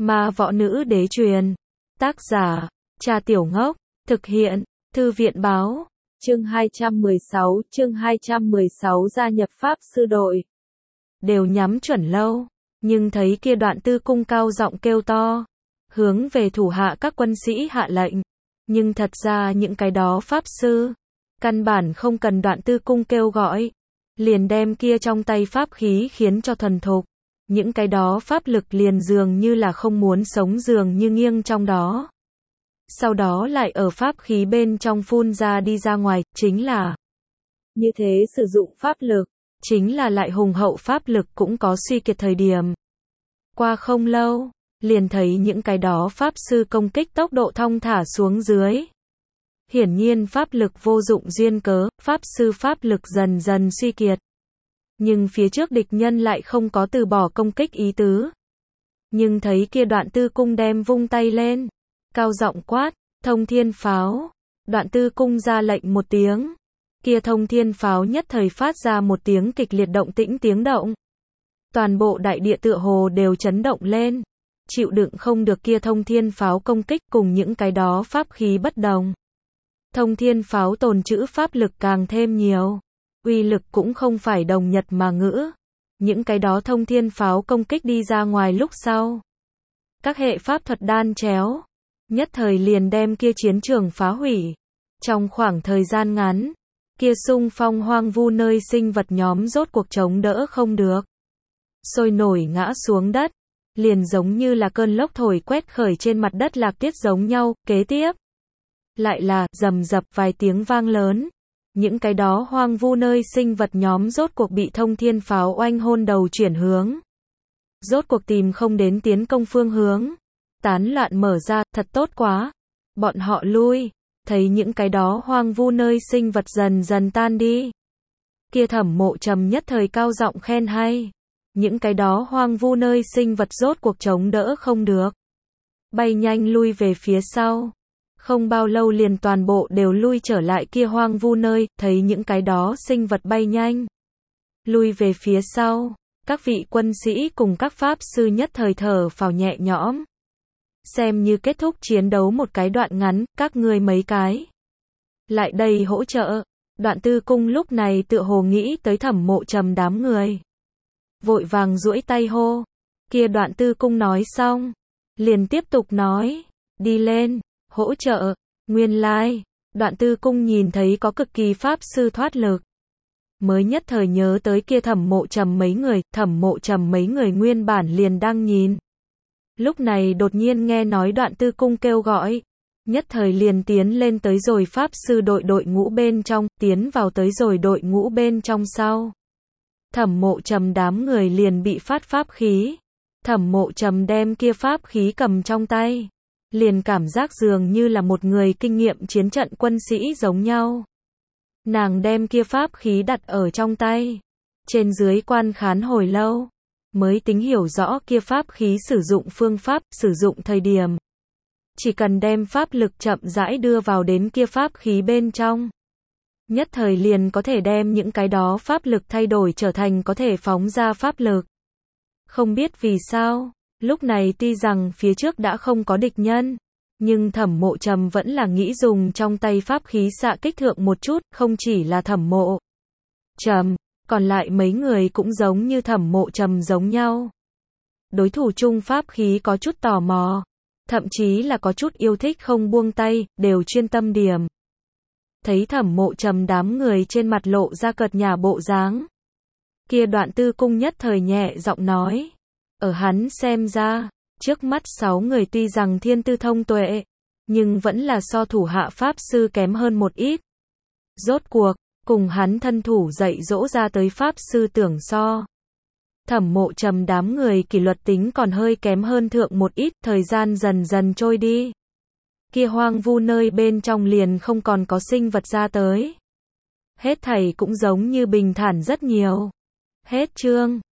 Ma Võ Nữ Đế truyền. Tác giả, Trà Tiểu Ngốc. Thực hiện, Thư viện Báo. Chương 216 gia nhập Pháp Sư đội. Đều nhắm chuẩn lâu, nhưng thấy kia Đoạn Tư Cung cao giọng kêu to, hướng về thủ hạ các quân sĩ hạ lệnh. Nhưng thật ra những cái đó Pháp Sư, căn bản không cần Đoạn Tư Cung kêu gọi, liền đem kia trong tay pháp khí khiến cho thuần thục. Những cái đó pháp lực liền dường như là không muốn sống dường như nghiêng trong đó. Sau đó lại ở pháp khí bên trong phun ra đi ra ngoài, chính là như thế sử dụng pháp lực, chính là lại hùng hậu pháp lực cũng có suy kiệt thời điểm. Qua không lâu, liền thấy những cái đó Pháp Sư công kích tốc độ thong thả xuống dưới. Hiển nhiên pháp lực vô dụng duyên cớ, Pháp Sư pháp lực dần dần suy kiệt. Nhưng phía trước địch nhân lại không có từ bỏ công kích ý tứ. Nhưng thấy kia Đoạn Tư Cung đem vung tay lên, cao giọng quát, thông thiên pháo. Đoạn Tư Cung ra lệnh một tiếng. Kia thông thiên pháo nhất thời phát ra một tiếng kịch liệt động tĩnh tiếng động. Toàn bộ đại địa tựa hồ đều chấn động lên. Chịu đựng không được kia thông thiên pháo công kích cùng những cái đó pháp khí bất đồng. Thông thiên pháo tồn trữ pháp lực càng thêm nhiều. Uy lực cũng không phải đồng nhật mà ngữ. Những cái đó thông thiên pháo công kích đi ra ngoài lúc sau. Các hệ pháp thuật đan chéo. Nhất thời liền đem kia chiến trường phá hủy. Trong khoảng thời gian ngắn, kia xung phong hoang vu nơi sinh vật nhóm rốt cuộc chống đỡ không được. Sôi nổi ngã xuống đất. Liền giống như là cơn lốc thổi quét khởi trên mặt đất lạc tiết giống nhau, kế tiếp. Lại là, rầm rập vài tiếng vang lớn. Những cái đó hoang vu nơi sinh vật nhóm rốt cuộc bị thông thiên pháo oanh hôn đầu chuyển hướng. Rốt cuộc tìm không đến tiến công phương hướng. Tán loạn mở ra, thật tốt quá. Bọn họ lui, thấy những cái đó hoang vu nơi sinh vật dần dần tan đi. Kia Thẩm Mộ Trầm nhất thời cao giọng khen hay. Những cái đó hoang vu nơi sinh vật rốt cuộc chống đỡ không được. Bay nhanh lui về phía sau. Không bao lâu liền toàn bộ đều lui trở lại kia hoang vu nơi, thấy những cái đó sinh vật bay nhanh. Lui về phía sau, các vị quân sĩ cùng các Pháp Sư nhất thời thở phào nhẹ nhõm. Xem như kết thúc chiến đấu một cái đoạn ngắn, các ngươi mấy cái. Lại đây hỗ trợ. Đoạn Tư Cung lúc này tựa hồ nghĩ tới Thẩm Mộ Trầm đám người. Vội vàng duỗi tay hô. Kia Đoạn Tư Cung nói xong. Liền tiếp tục nói. Đi lên, hỗ trợ. Nguyên lai, Đoạn Tư Cung nhìn thấy có cực kỳ Pháp Sư thoát lực. Mới nhất thời nhớ tới kia Thẩm Mộ Trầm mấy người. Thẩm Mộ Trầm mấy người nguyên bản liền đang nhìn. Lúc này đột nhiên nghe nói Đoạn Tư Cung kêu gọi. Nhất thời liền tiến lên tới rồi Pháp Sư đội ngũ bên trong. Tiến vào tới rồi đội ngũ bên trong sau. Thẩm Mộ Trầm đám người liền bị phát pháp khí. Thẩm Mộ Trầm đem kia pháp khí cầm trong tay. Liền cảm giác dường như là một người kinh nghiệm chiến trận quân sĩ giống nhau. Nàng đem kia pháp khí đặt ở trong tay. Trên dưới quan khán hồi lâu. Mới tính hiểu rõ kia pháp khí sử dụng phương pháp, sử dụng thời điểm. Chỉ cần đem pháp lực chậm rãi đưa vào đến kia pháp khí bên trong. Nhất thời liền có thể đem những cái đó pháp lực thay đổi trở thành có thể phóng ra pháp lực. Không biết vì sao, lúc này tuy rằng phía trước đã không có địch nhân, nhưng Thẩm Mộ Trầm vẫn là nghĩ dùng trong tay pháp khí xạ kích thượng một chút, không chỉ là Thẩm Mộ Trầm, còn lại mấy người cũng giống như Thẩm Mộ Trầm giống nhau. Đối thủ chung pháp khí có chút tò mò, thậm chí là có chút yêu thích không buông tay, đều chuyên tâm điểm. Thấy Thẩm Mộ Trầm đám người trên mặt lộ ra cợt nhả bộ dáng. Kia Đoạn Tư Cung nhất thời nhẹ giọng nói. Ở hắn xem ra, trước mắt 6 người tuy rằng thiên tư thông tuệ, nhưng vẫn là so thủ hạ Pháp Sư kém hơn một ít. Rốt cuộc, cùng hắn thân thủ dạy dỗ ra tới Pháp Sư tưởng so. Thẩm Mộ Trầm đám người kỷ luật tính còn hơi kém hơn thượng một ít, thời gian dần dần trôi đi. Kia hoang vu nơi bên trong liền không còn có sinh vật ra tới. Hết thảy cũng giống như bình thản rất nhiều. Hết chương.